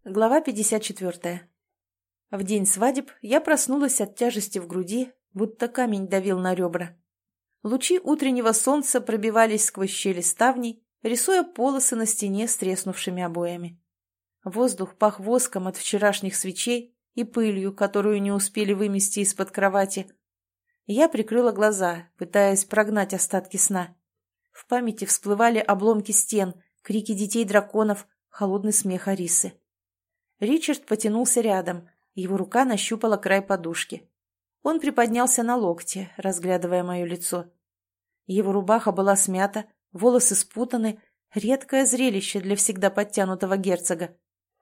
Глава 54. В день свадеб я проснулась от тяжести в груди, будто камень давил на ребра. Лучи утреннего солнца пробивались сквозь щели ставней, рисуя полосы на стене с треснувшими обоями. Воздух пах воском от вчерашних свечей и пылью, которую не успели вымести из-под кровати. Я прикрыла глаза, пытаясь прогнать остатки сна. В памяти всплывали обломки стен, крики детей-драконов, холодный смех Арисы. Ричард потянулся рядом, его рука нащупала край подушки. Он приподнялся на локте, разглядывая мое лицо. Его рубаха была смята, волосы спутаны, редкое зрелище для всегда подтянутого герцога.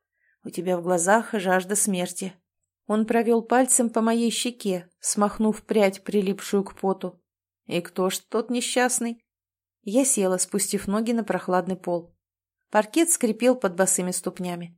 «У тебя в глазах жажда смерти». Он провел пальцем по моей щеке, смахнув прядь, прилипшую к поту. «И кто ж тот несчастный?» Я села, спустив ноги на прохладный пол. Паркет скрипел под босыми ступнями.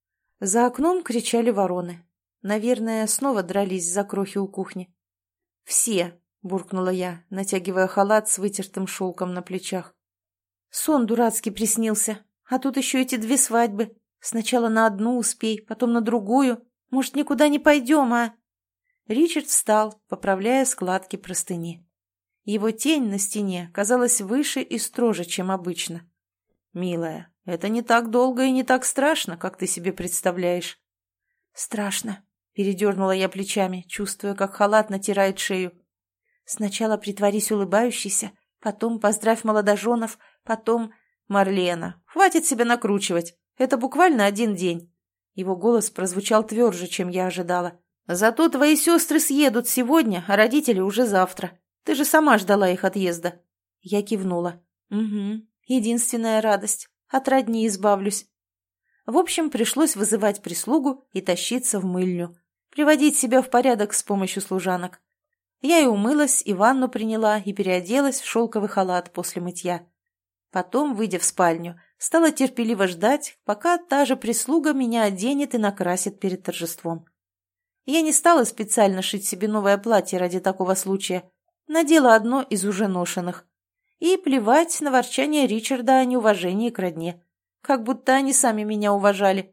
За окном кричали вороны. Наверное, снова дрались за крохи у кухни. «Все!» — буркнула я, натягивая халат с вытертым шелком на плечах. «Сон дурацкий приснился. А тут еще эти две свадьбы. Сначала на одну успей, потом на другую. Может, никуда не пойдем, а?» Ричард встал, поправляя складки простыни. Его тень на стене казалась выше и строже, чем обычно. «Милая, это не так долго и не так страшно, как ты себе представляешь». «Страшно», — передернула я плечами, чувствуя, как халат натирает шею. «Сначала притворись улыбающейся, потом поздравь молодоженов, потом...» «Марлена, хватит себя накручивать. Это буквально один день». Его голос прозвучал тверже, чем я ожидала. «Зато твои сестры съедут сегодня, а родители уже завтра. Ты же сама ждала их отъезда». Я кивнула. «Угу, единственная радость. От родни избавлюсь». В общем, пришлось вызывать прислугу и тащиться в мыльню, приводить себя в порядок с помощью служанок. Я и умылась, и ванну приняла, и переоделась в шелковый халат после мытья. Потом, выйдя в спальню, стала терпеливо ждать, пока та же прислуга меня оденет и накрасит перед торжеством. Я не стала специально шить себе новое платье ради такого случая, надела одно из уже ношенных. И плевать на ворчание Ричарда о неуважении к родне. Как будто они сами меня уважали.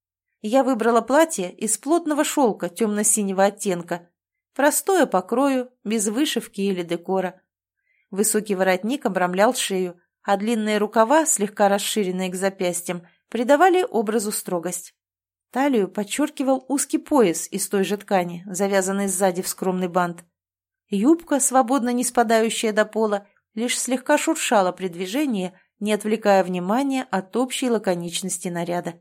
Я выбрала платье из плотного шелка темно-синего оттенка. Простое по крою, без вышивки или декора. Высокий воротник обрамлял шею, а длинные рукава, слегка расширенные к запястьям, придавали образу строгость. Талию подчеркивал узкий пояс из той же ткани, завязанный сзади в скромный бант. Юбка, свободно не спадающая до пола, лишь слегка шуршала при движении, не отвлекая внимания от общей лаконичности наряда.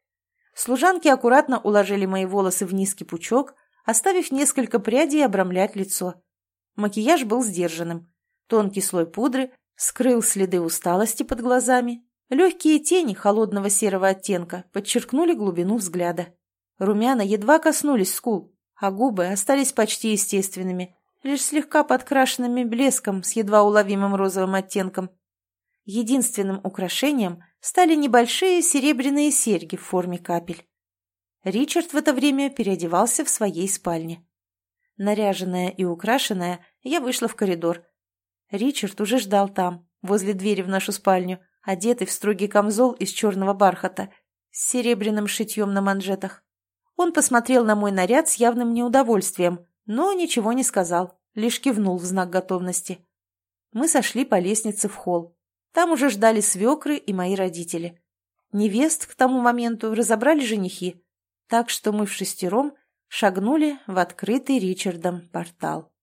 Служанки аккуратно уложили мои волосы в низкий пучок, оставив несколько прядей обрамлять лицо. Макияж был сдержанным. Тонкий слой пудры скрыл следы усталости под глазами. Легкие тени холодного серого оттенка подчеркнули глубину взгляда. Румяна едва коснулись скул, а губы остались почти естественными, лишь слегка подкрашенными блеском с едва уловимым розовым оттенком. Единственным украшением стали небольшие серебряные серьги в форме капель. Ричард в это время переодевался в своей спальне. Наряженная и украшенная, я вышла в коридор. Ричард уже ждал там, возле двери в нашу спальню, одетый в строгий камзол из черного бархата, с серебряным шитьем на манжетах. Он посмотрел на мой наряд с явным неудовольствием, но ничего не сказал, лишь кивнул в знак готовности. Мы сошли по лестнице в холл. Там уже ждали свекры и мои родители. Невест к тому моменту разобрали женихи, так что мы вшестером шагнули в открытый Ричардом портал.